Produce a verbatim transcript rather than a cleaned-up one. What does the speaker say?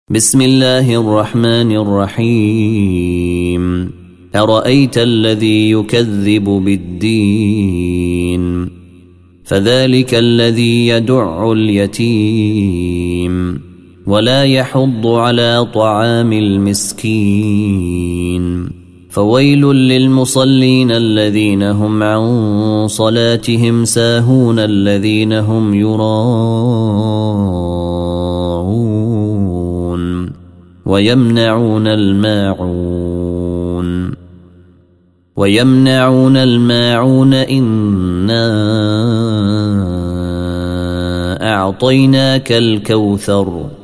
بسم الله الرحمن الرحيم أرأيت الذي يكذب بالدين فذلك الذي يدع اليتيم ولا يحض على طعام المسكين فويل للمصلين الذين هم عن صلاتهم ساهون الذين هم يراءون ويمنعون الماعون ويمنعون الماعون إنا أعطيناك الكوثر